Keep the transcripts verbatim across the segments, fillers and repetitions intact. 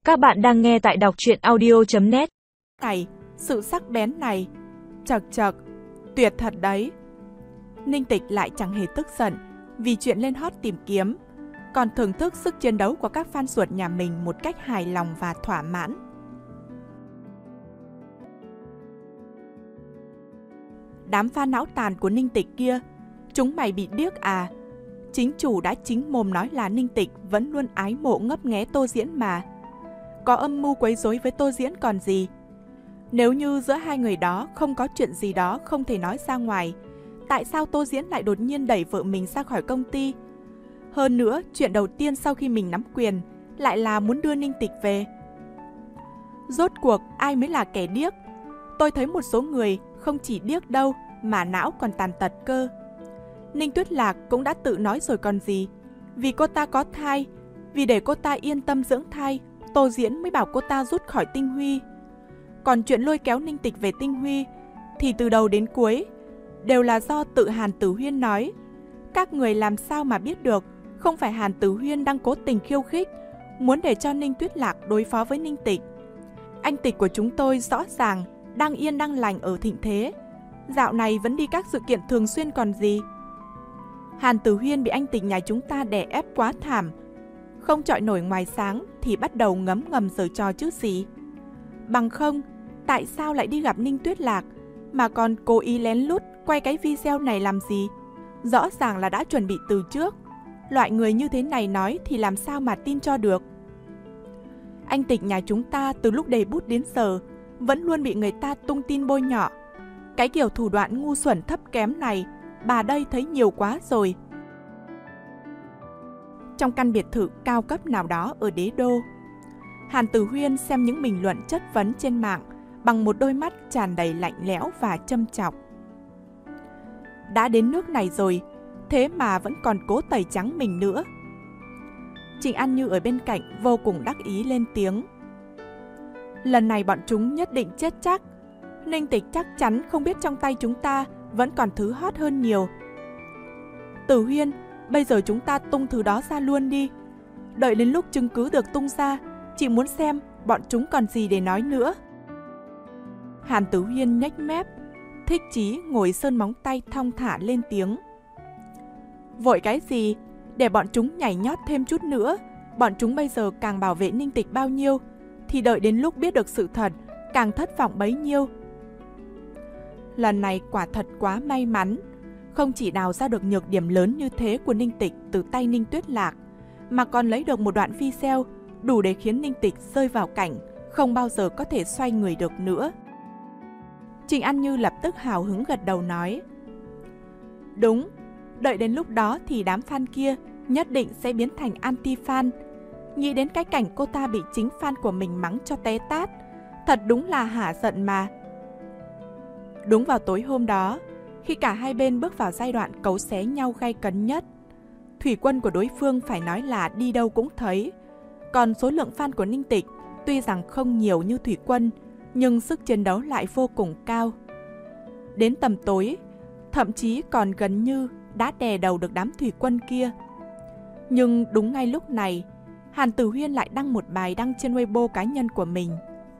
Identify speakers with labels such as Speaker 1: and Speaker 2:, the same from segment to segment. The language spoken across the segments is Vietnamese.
Speaker 1: Các bạn đang nghe tại đọc truyện audio chấm net.
Speaker 2: Này, sự sắc bén này, chật chật, tuyệt thật đấy. Ninh Tịch lại chẳng hề tức giận vì chuyện lên hot tìm kiếm, còn thưởng thức sức chiến đấu của các fan ruột nhà mình một cách hài lòng và thỏa mãn. Đám fan não tàn của Ninh Tịch kia, chúng mày bị điếc à? Chính chủ đã chính mồm nói là Ninh Tịch vẫn luôn ái mộ ngấp nghé Tô Diễn mà. Có âm mưu quấy rối với Tô Diễn còn gì. Nếu như giữa hai người đó không có chuyện gì đó không thể nói ra ngoài, tại sao Tô Diễn lại đột nhiên đẩy vợ mình ra khỏi công ty? Hơn nữa, chuyện đầu tiên sau khi mình nắm quyền lại là muốn đưa Ninh Tịch về. Rốt cuộc ai mới là kẻ điếc? Tôi thấy một số người không chỉ điếc đâu mà não còn tàn tật cơ. Ninh Tuyết Lạc cũng đã tự nói rồi còn gì. Vì cô ta có thai, vì để cô ta yên tâm dưỡng thai, Tô Diễn mới bảo cô ta rút khỏi Tinh Huy. Còn chuyện lôi kéo Ninh Tịch về Tinh Huy thì từ đầu đến cuối đều là do tự Hàn Tử Huyên nói. Các người làm sao mà biết được không phải Hàn Tử Huyên đang cố tình khiêu khích, muốn để cho Ninh Tuyết Lạc đối phó với Ninh Tịch. Anh Tịch của chúng tôi rõ ràng đang yên đang lành ở thịnh thế, dạo này vẫn đi các sự kiện thường xuyên còn gì. Hàn Tử Huyên bị anh Tịch nhà chúng ta đè ép quá thảm, không chọi nổi ngoài sáng thì bắt đầu ngấm ngầm giở trò chứ gì. Bằng không, tại sao lại đi gặp Ninh Tuyết Lạc mà còn cố ý lén lút quay cái video này làm gì? Rõ ràng là đã chuẩn bị từ trước. Loại người như thế này nói thì làm sao mà tin cho được. Anh Tịch nhà chúng ta từ lúc debut đến giờ vẫn luôn bị người ta tung tin bôi nhọ. Cái kiểu thủ đoạn ngu xuẩn thấp kém này bà đây thấy nhiều quá rồi. Trong căn biệt thự cao cấp nào đó ở Đế Đô, Hàn Tử Huyên xem những bình luận chất vấn trên mạng bằng một đôi mắt tràn đầy lạnh lẽo và châm chọc. Đã đến nước này rồi, thế mà vẫn còn cố tẩy trắng mình nữa. Trịnh An Như ở bên cạnh vô cùng đắc ý lên tiếng. Lần này bọn chúng nhất định chết chắc. Ninh Tịch chắc chắn không biết trong tay chúng ta vẫn còn thứ hot hơn nhiều. Tử Huyên, bây giờ chúng ta tung thứ đó ra luôn đi. Đợi đến lúc chứng cứ được tung ra, chị muốn xem bọn chúng còn gì để nói nữa. Hàn Tử Huyên nhếch mép, thích chí ngồi sơn móng tay thong thả lên tiếng. Vội cái gì, để bọn chúng nhảy nhót thêm chút nữa. Bọn chúng bây giờ càng bảo vệ Ninh Tịch bao nhiêu, thì đợi đến lúc biết được sự thật, càng thất vọng bấy nhiêu. Lần này quả thật quá may mắn, không chỉ đào ra được nhược điểm lớn như thế của Ninh Tịch từ tay Ninh Tuyết Lạc, mà còn lấy được một đoạn video đủ để khiến Ninh Tịch rơi vào cảnh không bao giờ có thể xoay người được nữa. Trịnh An Như lập tức hào hứng gật đầu nói. Đúng, đợi đến lúc đó thì đám fan kia nhất định sẽ biến thành anti-fan. Nghĩ đến cái cảnh cô ta bị chính fan của mình mắng cho té tát, thật đúng là hả giận mà. Đúng vào tối hôm đó, khi cả hai bên bước vào giai đoạn cấu xé nhau gay cấn nhất, thủy quân của đối phương phải nói là đi đâu cũng thấy. Còn số lượng fan của Ninh Tịch tuy rằng không nhiều như thủy quân, nhưng sức chiến đấu lại vô cùng cao. Đến tầm tối, thậm chí còn gần như đã đè đầu được đám thủy quân kia. Nhưng đúng ngay lúc này, Hàn Tử Huyên lại đăng một bài đăng trên Weibo cá nhân của mình.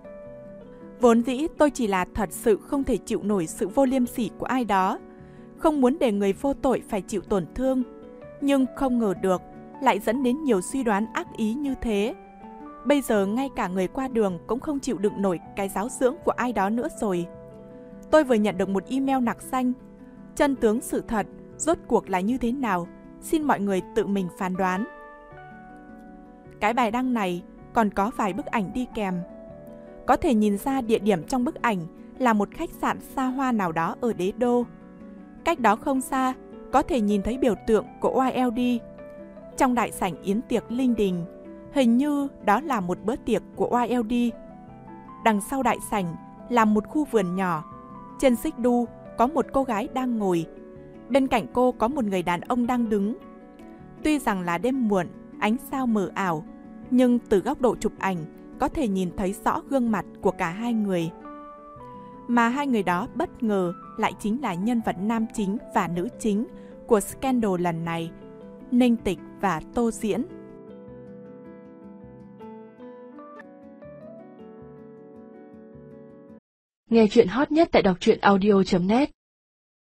Speaker 2: Vốn dĩ tôi chỉ là thật sự không thể chịu nổi sự vô liêm sỉ của ai đó, không muốn để người vô tội phải chịu tổn thương, nhưng không ngờ được lại dẫn đến nhiều suy đoán ác ý như thế. Bây giờ ngay cả người qua đường cũng không chịu đựng nổi cái giáo dưỡng của ai đó nữa rồi. Tôi vừa nhận được một email nặc danh. Chân tướng sự thật rốt cuộc là như thế nào, xin mọi người tự mình phán đoán. Cái bài đăng này còn có vài bức ảnh đi kèm. Có thể nhìn ra địa điểm trong bức ảnh là một khách sạn xa hoa nào đó ở Đế Đô. Cách đó không xa, có thể nhìn thấy biểu tượng của o i lờ đê. Trong đại sảnh yến tiệc linh đình, hình như đó là một bữa tiệc của o i lờ đê. Đằng sau đại sảnh là một khu vườn nhỏ. Trên xích đu có một cô gái đang ngồi. Bên cạnh cô có một người đàn ông đang đứng. Tuy rằng là đêm muộn, ánh sao mờ ảo, nhưng từ góc độ chụp ảnh có thể nhìn thấy rõ gương mặt của cả hai người. Mà hai người đó bất ngờ lại chính là nhân vật nam chính và nữ chính của scandal lần này, Ninh Tịch và Tô Diễn.
Speaker 3: Nghe chuyện hot nhất tại đọc truyện audio chấm net.